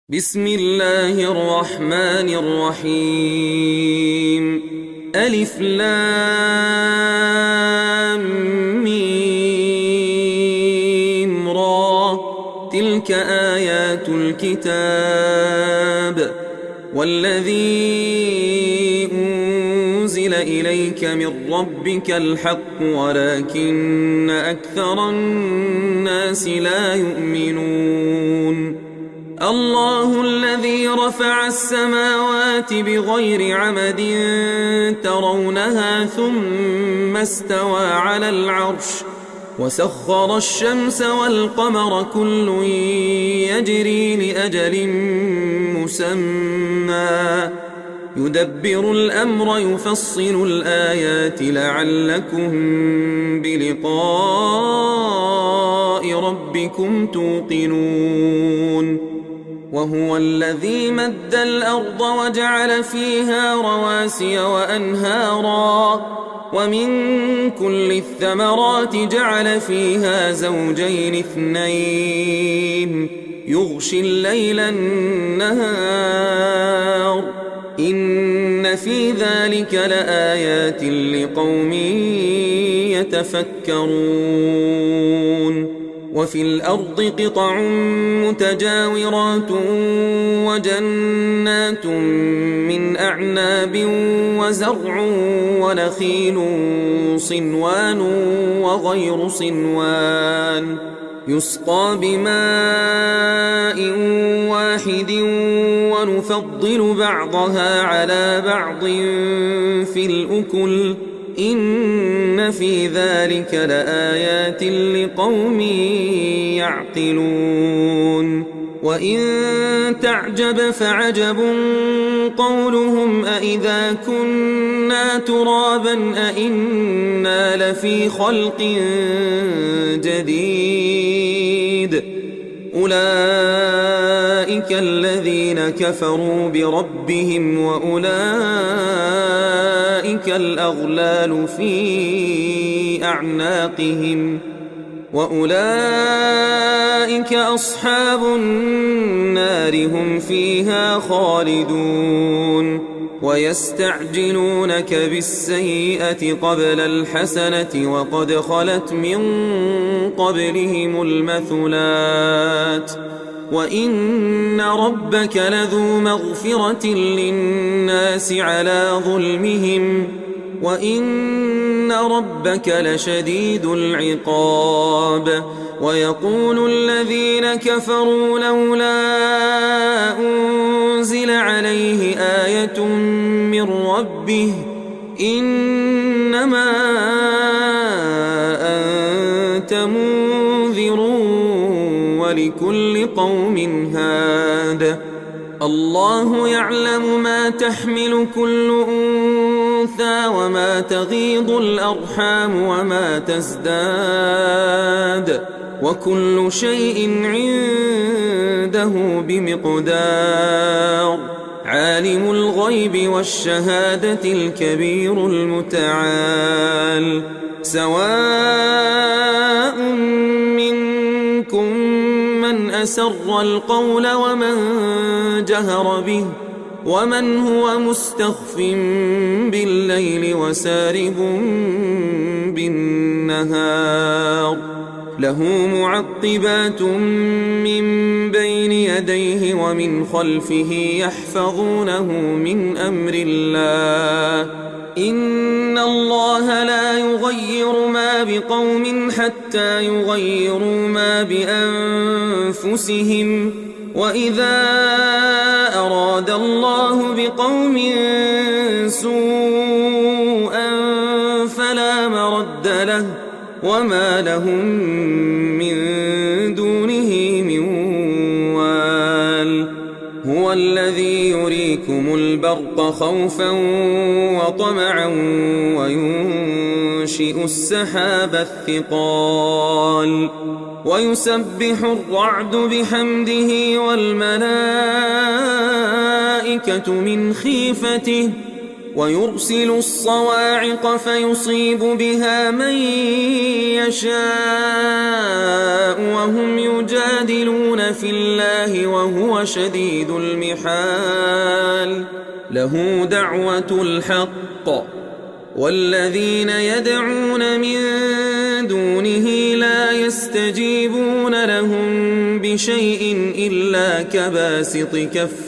بسم الله الرحمن الرحيم ألف لام ميم را تلك آيات الكتاب والذي أنزل إليك من ربك الحق ولكن أكثر الناس لا يؤمنون الله الذي رفع السماوات بغير عمد ترونها ثم استوى على العرش وسخر الشمس والقمر كل يجري لأجل مسمى يدبر الأمر يفصل الآيات لعلكم بلقاء ربكم توقنون وهو الذي مد الأرض وجعل فيها رواسي وأنهارا ومن كل الثمرات جعل فيها زوجين اثنين يغشي الليل النهار إن في ذلك لآيات لقوم يتفكرون وفي الأرض قطع متجاورات وجنات من أعناب وزرع ونخيل صنوان وغير صنوان يسقى بماء واحد ونفضل بعضها على بعض في الأكل إن في ذلك لآيات لقوم يعقلون وإن تعجب فعجب قولهم أإذا كنا ترابا أإنا لفي خلق جديد أولئك الذين كفروا بربهم وأولئك الأغلال في أعناقهم وأولئك أصحاب النار هم فيها خالدون ويستعجلونك بالسيئة قبل الحسنة وقد خلت من قبلهم المثلات وإن ربك لذو مغفرة للناس على ظلمهم وإن ربك لشديد العقاب ويقول الذين كفروا لولا أنزل عليه آية من ربه إنما أنت منذر ولكل قوم هاد الله يعلم ما تحمل كل أنثى وما تغيض الأرحام وما تزداد وكل شيء عنده بمقدار عالم الغيب والشهادة الكبير المتعال سواء منكم من أسر القول ومن جهر به ومن هو مستخف بالليل وسارب بالنهار له معقبات من بين يديه ومن خلفه يحفظونه من أمر الله إن الله لا يغير ما بقوم حتى يغيروا ما بأنفسهم وإذا أراد الله بقوم سوءا فلا مرد له وما لهم من دونه من وال هو الذي يريكم البرق خوفا وطمعا وينشئ السحاب الثقال ويسبح الرعد بحمده والملائكة من خيفته ويرسل الصواعق فيصيب بها من يشاء وهم يجادلون في الله وهو شديد المحال له دعوة الحق والذين يدعون من دونه لا يستجيبون لهم بشيء إلا كباسط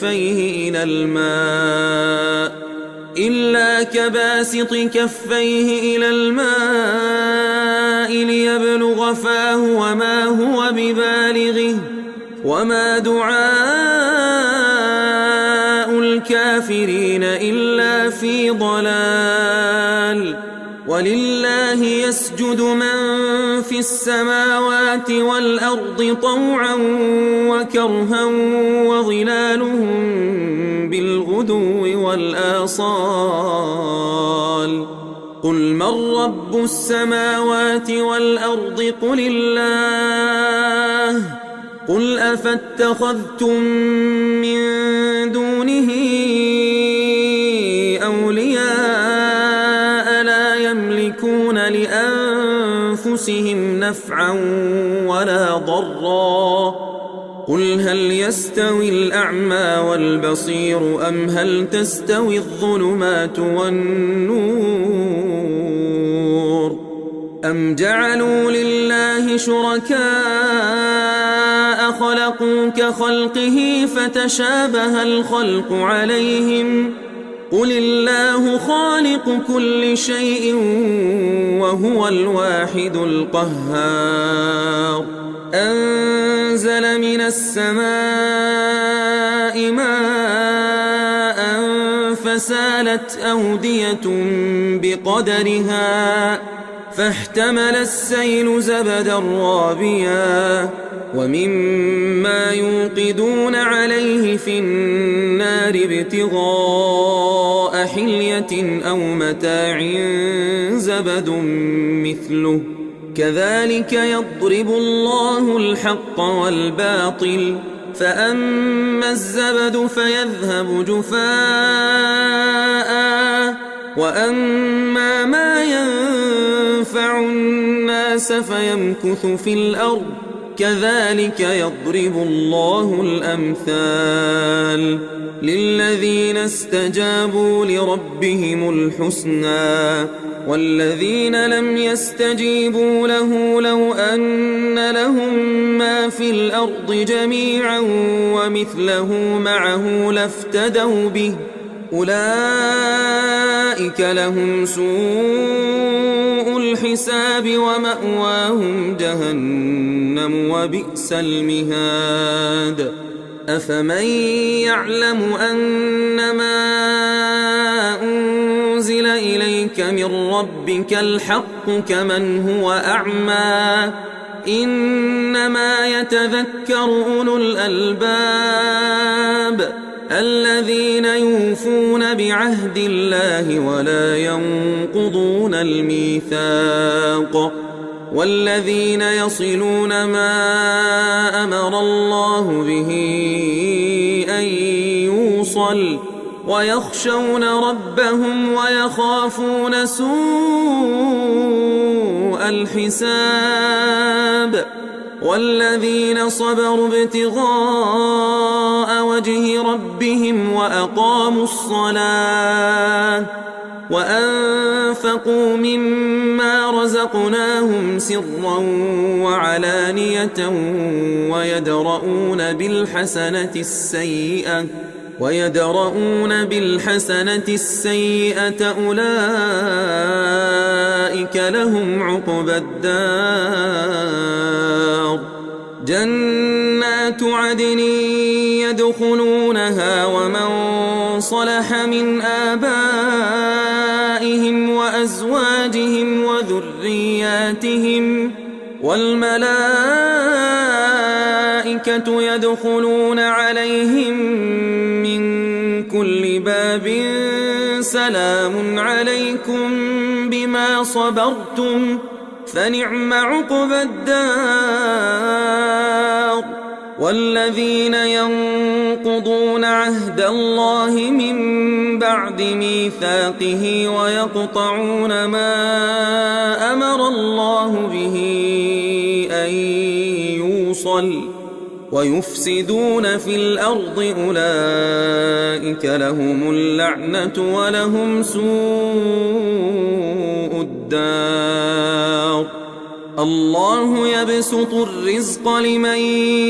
كفيه إلى الماء ليبلغ فاه وما هو ببالغه وما دعاء الكافرين إلا في ضلال ولله يسجد من في السماوات والأرض طوعا وكرها وظلالهم بالغدو والآصال قل من رب السماوات والأرض قل الله قل أفاتخذتم من دونه أولياء لا يملكون لأنفسهم نفعا ولا ضرا قل هل يستوي الأعمى والبصير أم هل تستوي الظلمات والنور أم جعلوا لله شركاء خلقوا كخلقه فتشابه الخلق عليهم قل الله خالق كل شيء وهو الواحد القهار أنزل من السماء ماء فسالت أودية بقدرها فاحتمل السيل زبدا رابيا ومما يوقدون عليه في النار ابتغاء حلية أو متاع زبد مثله كذلك يضرب الله الحق والباطل فأما الزبد فيذهب جفاء وأما ما ينفع الناس فيمكث في الأرض كذلك يضرب الله الأمثال للذين استجابوا لربهم الحسنى والذين لم يستجيبوا له لو أن لهم ما في الأرض جميعا ومثله معه لافتدوا به أولئك لهم سوء الحساب ومأواهم جهنم وبئس المهاد أفمن يعلم أنما أنزل إليك من ربك الحق كمن هو أعمى إنما يتذكر أولو الألباب الذين يوفون بعهد الله ولا ينقضون الميثاق والذين يصلون ما أمر الله به أن يوصل ويخشون ربهم ويخافون سوء الحساب والذين صبروا ابتغاء وجه ربهم وأقاموا الصلاة وأنفقوا مما رزقناهم سرا وعلانية ويدرؤون بالحسنة السيئة أولئك لهم عقبى الدار جنات عدن يدخلونها ومن صلح من آبائهم وأزواجهم وذرياتهم والملائكة يدخلون عليهم من كل باب سلام عليكم بما صبرتم فنعم عقبى الدار والذين ينقضون عهد الله من بعد ميثاقه ويقطعون ما أمر الله به أن يوصل ويفسدون في الأرض أولئك لهم اللعنة ولهم سوء الدار. الله يبسط الرزق لمن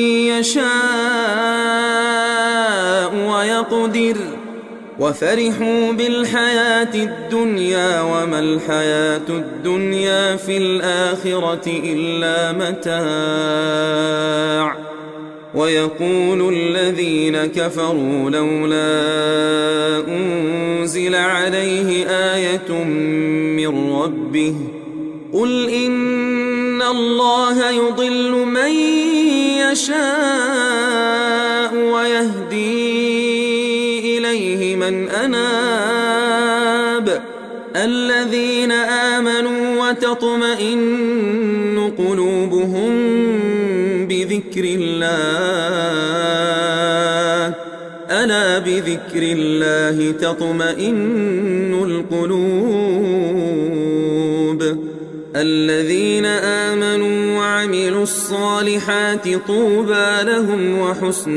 يشاء ويقدر وفرحوا بالحياة الدنيا وما الحياة الدنيا في الآخرة إلا متاع. ويقول الذين كفروا لولا أنزل عليه آية من ربه قل إن الله يضل من يشاء ويهدي إليه من أناب الذين آمنوا وتطمئن قلوبهم بذكر الله ألا بذكر الله تطمئن القلوب. الذين آمنوا وعملوا الصالحات طوبى لهم وحسن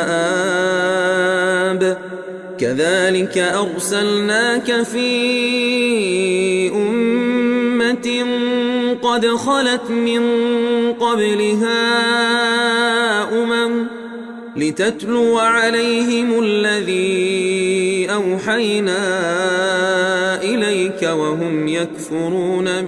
مآب. كذلك أرسلناك في أمة قد خلت من قبلها لتتلو عليهم الذي أوحينا إليك وهم يكفرون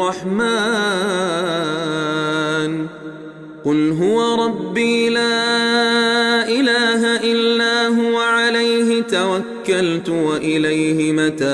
بالرحمن قل هو ربي لا إله إلا هو عليه توكلت وإليه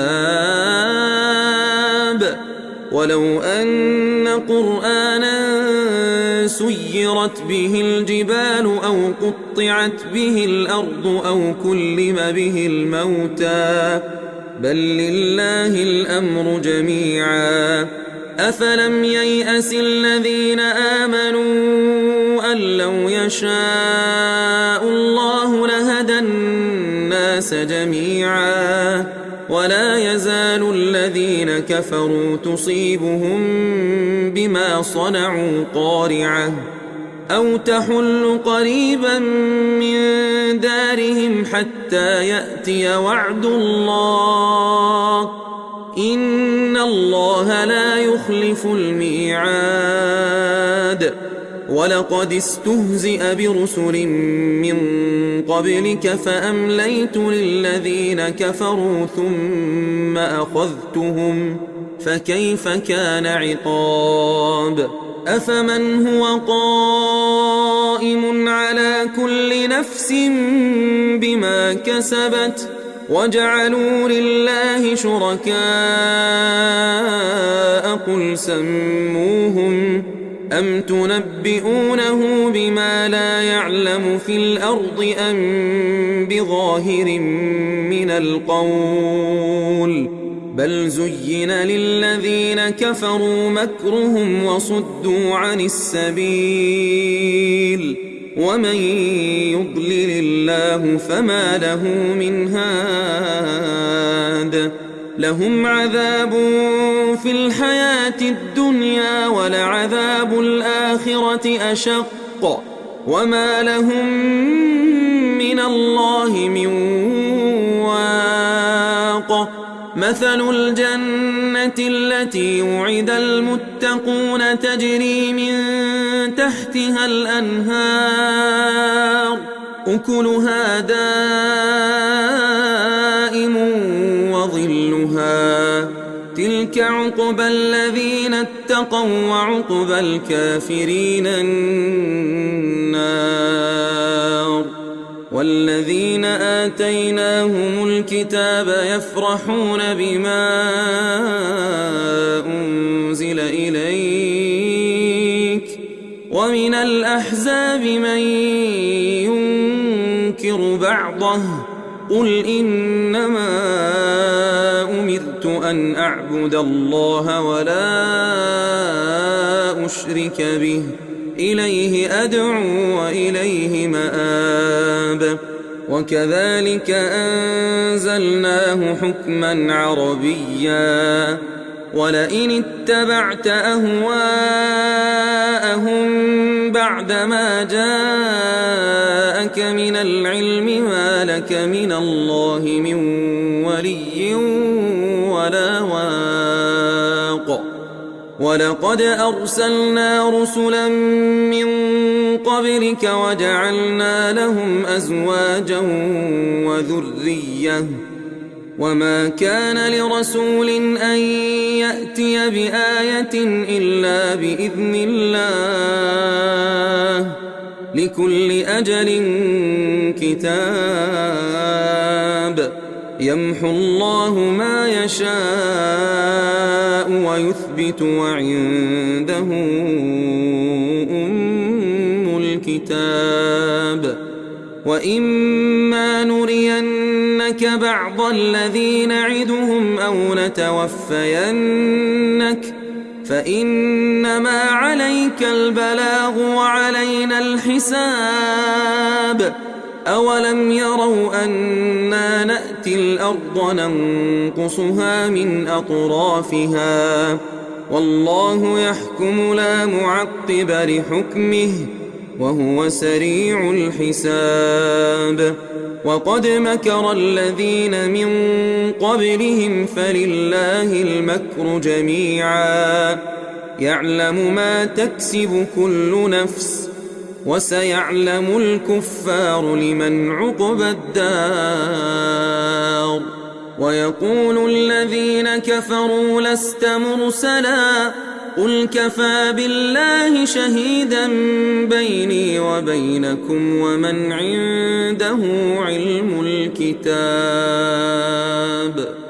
متاب. ولو أن قرآنا سيرت به الجبال أو قطعت به الأرض أو كلم به الموتى بل لله الأمر جميعا أفلم ييأس الذين آمنوا أن لو يشاء الله لهدى الناس جميعا ولا يزال الذين كفروا تصيبهم بما صنعوا قارعة أو تحل قريبا من دارهم حتى يأتي وعد الله إن الله لا يخلف الميعاد. ولقد استهزئ برسل من قبلك فأمليت للذين كفروا ثم أخذتهم فكيف كان عقاب. أفمن هو قائم على كل نفس بما كسبت وجعلوا لله شركاء قل سموهم أم تنبئونه بما لا يعلم في الأرض أم بظاهر من القول بل زين للذين كفروا مكرهم وصدوا عن السبيل ومن يضلل الله فما له من هاد. لهم عذاب في الحياة الدنيا ولعذاب الآخرة أشق وما لهم من الله من واق. مثل الجنة التي وعد المتقون تجري من تحتها الأنهار أكلها دائم وظلها تلك عقبى الذين اتقوا وعقبى الكافرين النار. والذين آتيناهم الكتاب يفرحون بما أنزل إليك ومن الأحزاب من ينكر بعضه قل إنما أمرت أن أعبد الله ولا أشرك به إليه أدعو وإليه مآب وكذلك أنزلناه حكما عربيا ولئن اتبعت أهواءهم بعدما جاءك من العلم ما لك من الله من ولي ولا واق ولقد أرسلنا رسلا من قبلك وجعلنا لهم أزواجا وذرية وما كان لرسول أن يأتي بآية إلا بإذن الله لكل أجل كتاب يمحو الله ما يشاء ويثبت وعنده أم الكتاب وإما نرينك بعض الذي نعدهم أو نتوفينك فإنما عليك البلاغ وعلينا الحساب أولم يروا أنا نأتي الأرض ننقصها من أطرافها والله يحكم لا معقب لحكمه وهو سريع الحساب وقد مكر الذين من قبلهم فلله المكر جميعا يعلم ما تكسب كل نفس وسيعلم الكفار لمن عقبى الدار ويقول الذين كفروا لست مرسلا قل كفى بالله شهيدا بيني وبينكم ومن عنده علم الكتاب